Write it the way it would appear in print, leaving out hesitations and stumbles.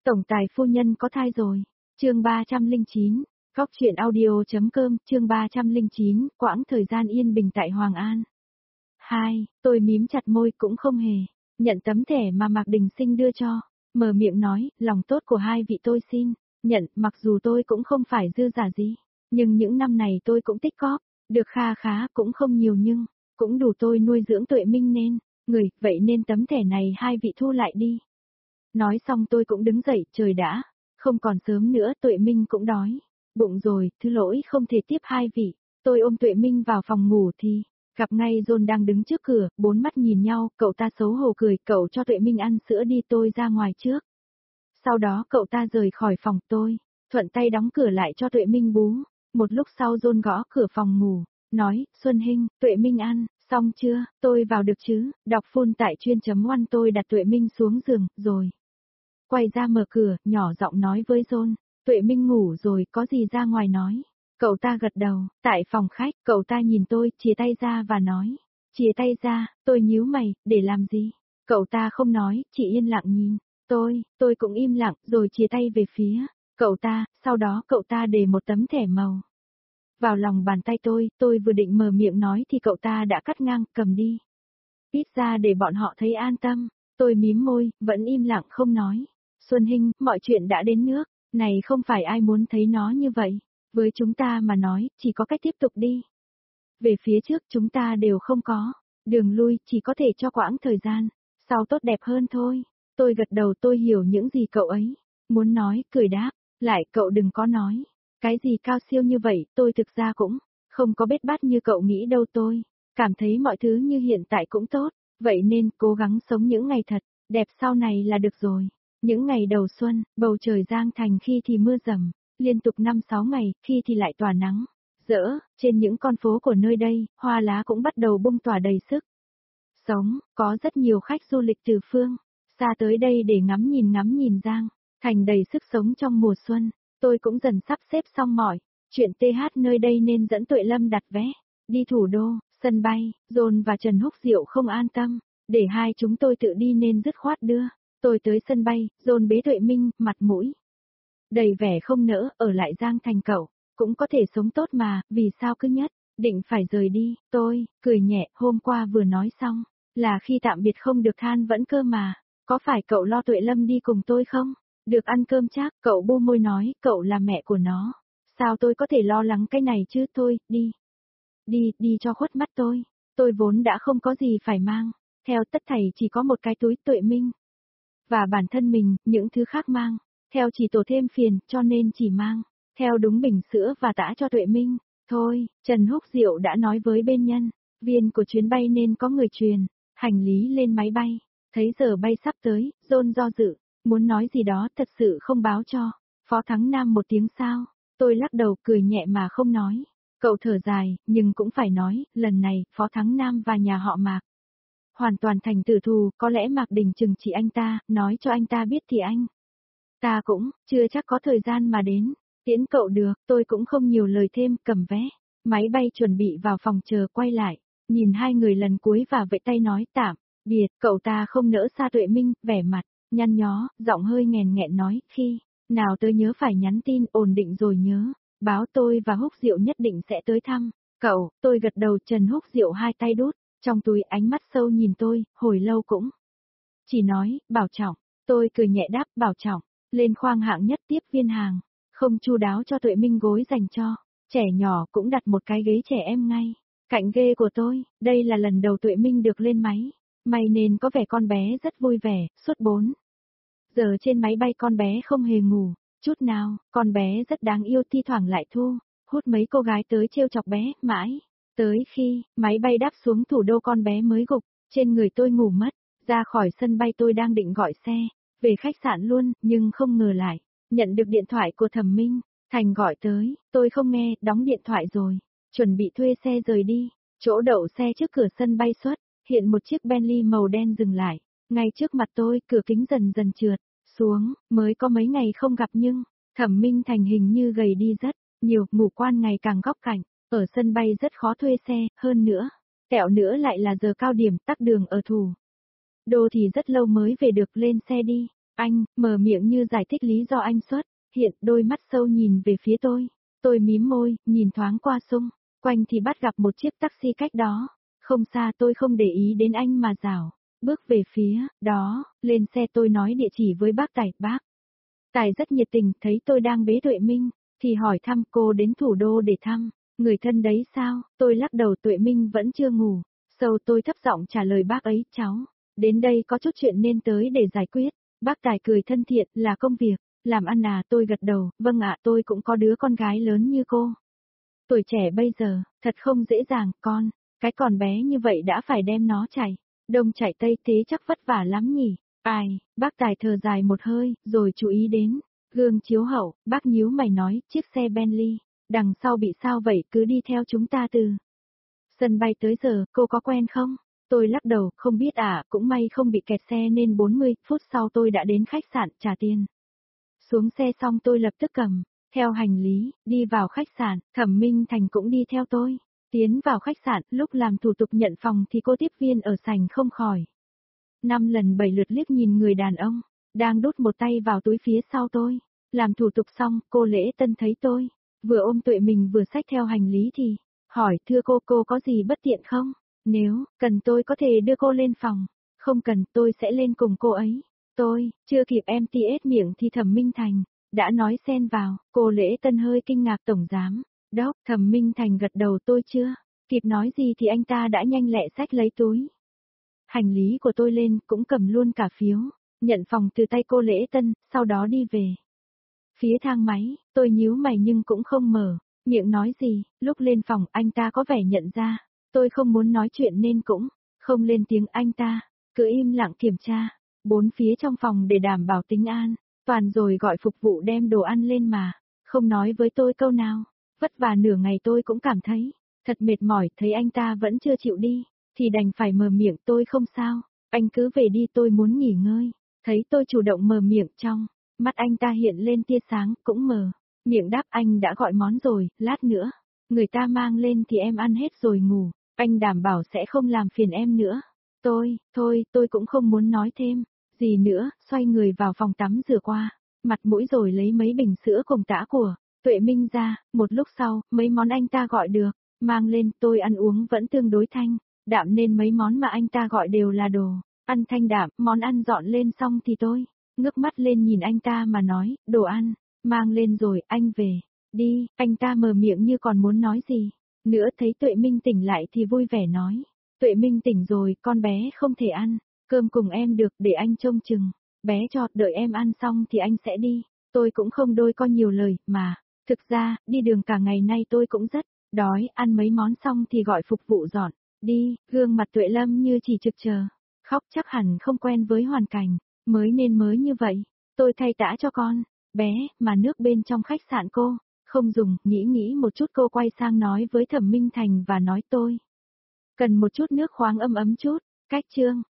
Tổng tài phu nhân có thai rồi. Chương 309. Góc truyện audio.com, chương 309, quãng thời gian yên bình tại Hoàng An. 2. Tôi mím chặt môi cũng không hề nhận tấm thẻ mà Mạc Đình Sinh đưa cho, mở miệng nói, lòng tốt của hai vị tôi xin nhận, mặc dù tôi cũng không phải dư giả gì, nhưng những năm này tôi cũng tích cóp được kha khá, cũng không nhiều nhưng cũng đủ tôi nuôi dưỡng Tuệ Minh nên người, vậy nên tấm thẻ này hai vị thu lại đi. Nói xong tôi cũng đứng dậy, trời đã không còn sớm nữa, Tuệ Minh cũng đói bụng rồi, thứ lỗi không thể tiếp hai vị. Tôi ôm Tuệ Minh vào phòng ngủ thì gặp ngay John đang đứng trước cửa, bốn mắt nhìn nhau, cậu ta xấu hổ cười, cậu cho Tuệ Minh ăn sữa đi, tôi ra ngoài trước. Sau đó cậu ta rời khỏi phòng, tôi thuận tay đóng cửa lại cho Tuệ Minh bú. Một lúc sau John gõ cửa phòng ngủ, nói, Xuân Hinh, Tuệ Minh ăn xong chưa? Tôi vào được chứ? Đọc full tại chuyên.1 tôi đặt Tuệ Minh xuống giường, rồi quay ra mở cửa, nhỏ giọng nói với John, Tuệ Minh ngủ rồi, có gì ra ngoài nói. Cậu ta gật đầu, tại phòng khách, cậu ta nhìn tôi, chìa tay ra và nói, chìa tay ra, tôi nhíu mày, để làm gì? Cậu ta không nói, chỉ yên lặng nhìn tôi cũng im lặng, rồi chìa tay về phía cậu ta, sau đó cậu ta để một tấm thẻ màu vào lòng bàn tay tôi vừa định mở miệng nói thì cậu ta đã cắt ngang, cầm đi. Ít ra để bọn họ thấy an tâm, tôi mím môi, vẫn im lặng không nói. Xuân Hinh, mọi chuyện đã đến nước này, không phải ai muốn thấy nó như vậy. Với chúng ta mà nói, chỉ có cách tiếp tục đi. Về phía trước chúng ta đều không có đường lui, chỉ có thể cho quãng thời gian sau tốt đẹp hơn thôi. Tôi gật đầu, tôi hiểu những gì cậu ấy muốn nói, cười đáp, lại cậu đừng có nói cái gì cao siêu như vậy, tôi thực ra cũng không có bết bát như cậu nghĩ đâu, tôi cảm thấy mọi thứ như hiện tại cũng tốt, vậy nên cố gắng sống những ngày thật đẹp sau này là được rồi. Những ngày đầu xuân, bầu trời Giang Thành khi thì mưa rầm, liên tục 5-6 ngày, khi thì lại tỏa nắng rỡ, trên những con phố của nơi đây, hoa lá cũng bắt đầu bung tỏa đầy sức sống, có rất nhiều khách du lịch từ phương xa tới đây để ngắm nhìn Giang Thành đầy sức sống trong mùa xuân. Tôi cũng dần sắp xếp xong mọi chuyện TH nơi đây nên dẫn Tuệ Lâm đặt vé đi thủ đô, sân bay. John và Trần Húc Diệu không an tâm để hai chúng tôi tự đi nên dứt khoát đưa tôi tới sân bay. John bế Tuệ Minh, mặt mũi đầy vẻ không nỡ, ở lại Giang Thành cậu cũng có thể sống tốt mà, vì sao cứ nhất định phải rời đi? Tôi cười nhẹ, hôm qua vừa nói xong là khi tạm biệt không được than vẫn cơ mà, có phải cậu lo Tuệ Lâm đi cùng tôi không? Được ăn cơm chắc, cậu bu môi nói, cậu là mẹ của nó, sao tôi có thể lo lắng cái này chứ? Thôi, đi cho khuất mắt tôi vốn đã không có gì phải mang theo, tất thảy chỉ có một cái túi Tuệ Minh và bản thân mình, những thứ khác mang theo chỉ tổ thêm phiền, cho nên chỉ mang theo đúng bình sữa và tã cho Tuệ Minh thôi. Trần Húc Diệu đã nói với bên nhân viên của chuyến bay nên có người truyền hành lý lên máy bay. Thấy giờ bay sắp tới, John do dự, muốn nói gì đó, thật sự không báo cho Phó Thắng Nam một tiếng sao? Tôi lắc đầu, cười nhẹ mà không nói. Cậu thở dài, nhưng cũng phải nói, lần này, Phó Thắng Nam và nhà họ Mạc hoàn toàn thành tử thù, có lẽ Mạc Đình trừng trị anh ta, nói cho anh ta biết thì anh ta cũng chưa chắc có thời gian mà đến tiễn cậu được. Tôi cũng không nhiều lời thêm, cầm vé máy bay chuẩn bị vào phòng chờ, quay lại nhìn hai người lần cuối và vẫy tay nói tạm biệt. Cậu ta không nỡ xa Tuệ Minh, vẻ mặt nhăn nhó, giọng hơi nghèn nghẹn nói, khi nào tôi nhớ phải nhắn tin ổn định rồi nhớ báo, tôi và Húc Diệu nhất định sẽ tới thăm cậu. Tôi gật đầu. Trần Húc Diệu hai tay đút trong túi, ánh mắt sâu nhìn tôi, hồi lâu cũng chỉ nói, bảo trọng. Tôi cười nhẹ đáp, bảo trọng. Lên khoang hạng nhất, tiếp viên hàng không chu đáo cho Tuệ Minh gối dành cho trẻ nhỏ, cũng đặt một cái ghế trẻ em ngay cạnh ghế của tôi. Đây là lần đầu Tuệ Minh được lên máy may nên có vẻ con bé rất vui vẻ. Suốt 4 giờ trên máy bay con bé không hề ngủ chút nào, con bé rất đáng yêu, thi thoảng lại thu hút mấy cô gái tới trêu chọc bé, mãi tới khi máy bay đáp xuống thủ đô con bé mới gục trên người tôi ngủ mất. Ra khỏi sân bay tôi đang định gọi xe về khách sạn luôn, nhưng không ngờ lại nhận được điện thoại của Thẩm Minh Thành gọi tới. Tôi không nghe, đóng điện thoại rồi chuẩn bị thuê xe rời đi. Chỗ đậu xe trước cửa sân bay xuất hiện một chiếc Bentley màu đen dừng lại ngay trước mặt tôi, cửa kính dần dần trượt xuống. Mới có mấy ngày không gặp nhưng Thẩm Minh Thành hình như gầy đi rất nhiều, ngũ quan ngày càng góc cạnh. Ở sân bay rất khó thuê xe, hơn nữa tẹo nữa lại là giờ cao điểm, tắc đường ở thủ đô thì rất lâu mới về được. Lên xe đi. Anh, mở miệng như giải thích lý do anh xuất, hiện đôi mắt sâu nhìn về phía tôi. Tôi mím môi, nhìn thoáng qua xung quanh thì bắt gặp một chiếc taxi cách đó. Không xa tôi không để ý đến anh mà rảo. Bước về phía đó, lên xe tôi nói địa chỉ với bác Tài. Bác Tài rất nhiệt tình, thấy tôi đang bế Tuệ Minh, thì hỏi thăm cô đến thủ đô để thăm. Người thân đấy sao? Tôi lắc đầu, Tuệ Minh vẫn chưa ngủ. Sâu tôi thấp giọng trả lời bác ấy, cháu. Đến đây có chút chuyện nên tới để giải quyết. Bác Tài cười thân thiện, là công việc. Làm ăn à? Tôi gật đầu, vâng ạ, tôi cũng có đứa con gái lớn như cô. Tuổi trẻ bây giờ, thật không dễ dàng, con. Cái còn bé như vậy đã phải đem nó chạy. Đông chạy Tây thế chắc vất vả lắm nhỉ. Ai, bác Tài thở dài một hơi, rồi chú ý đến. Gương chiếu hậu, bác nhíu mày nói, chiếc xe Bentley. Đằng sau bị sao vậy, cứ đi theo chúng ta từ sân bay tới giờ, cô có quen không? Tôi lắc đầu, không biết cũng may không bị kẹt xe nên 40 phút sau tôi đã đến khách sạn trả tiền. Xuống xe xong tôi lập tức cầm theo hành lý, đi vào khách sạn, Thẩm Minh Thành cũng đi theo tôi. Tiến vào khách sạn, lúc làm thủ tục nhận phòng thì cô tiếp viên ở sảnh không khỏi 5 lần 7 lượt liếc nhìn người đàn ông, đang đút một tay vào túi phía sau tôi. Làm thủ tục xong, cô Lễ Tân thấy tôi, vừa ôm Tuệ mình vừa xách theo hành lý thì, hỏi thưa cô có gì bất tiện không? Nếu cần tôi có thể đưa cô lên phòng, không cần tôi sẽ lên cùng cô ấy. Tôi, chưa kịp em tiết miệng thì Thẩm Minh Thành đã nói xen vào, cô Lễ Tân hơi kinh ngạc tổng giám. Đốc, Thẩm Minh Thành gật đầu, tôi chưa kịp nói gì thì anh ta đã nhanh lẹ xách lấy túi hành lý của tôi lên, cũng cầm luôn cả phiếu nhận phòng từ tay cô Lễ Tân, sau đó đi về phía thang máy. Tôi nhíu mày nhưng cũng không mở miệng nói gì. Lúc lên phòng anh ta có vẻ nhận ra tôi không muốn nói chuyện nên cũng không lên tiếng. Anh ta cứ im lặng kiểm tra bốn phía trong phòng để đảm bảo tính an toàn, rồi gọi phục vụ đem đồ ăn lên mà không nói với tôi câu nào. Vất vả nửa ngày tôi cũng cảm thấy thật mệt mỏi, thấy anh ta vẫn chưa chịu đi thì đành phải mở miệng, tôi không sao, anh cứ về đi, tôi muốn nghỉ ngơi. Thấy tôi chủ động mở miệng, trong mắt anh ta hiện lên tia sáng, cũng mở miệng đáp, anh đã gọi món rồi, lát nữa người ta mang lên thì em ăn hết rồi ngủ, anh đảm bảo sẽ không làm phiền em nữa. Thôi, tôi cũng không muốn nói thêm gì nữa, xoay người vào phòng tắm rửa qua mặt mũi rồi lấy mấy bình sữa cùng tã của Tuệ Minh ra. Một lúc sau, mấy món anh ta gọi được mang lên, tôi ăn uống vẫn tương đối thanh đạm nên mấy món mà anh ta gọi đều là đồ ăn thanh đạm. Món ăn dọn lên xong thì tôi ngước mắt lên nhìn anh ta mà nói, đồ ăn mang lên rồi, anh về đi. Anh ta mở miệng như còn muốn nói gì nữa, thấy Tuệ Minh tỉnh lại thì vui vẻ nói, Tuệ Minh tỉnh rồi, con bé không thể ăn cơm cùng em được, để anh trông chừng bé cho, đợi em ăn xong thì anh sẽ đi. Tôi cũng không đôi co nhiều lời, mà thực ra, đi đường cả ngày nay tôi cũng rất đói. Ăn mấy món xong thì gọi phục vụ dọn đi. Gương mặt Tuệ Lâm như chỉ trực chờ khóc, chắc hẳn không quen với hoàn cảnh mới như vậy. Tôi thay tã cho con bé, mà nước bên trong khách sạn cô không dùng. Nghĩ một chút, cô quay sang nói với Thẩm Minh Thành và nói, tôi cần một chút nước khoáng ấm ấm chút. Cách chương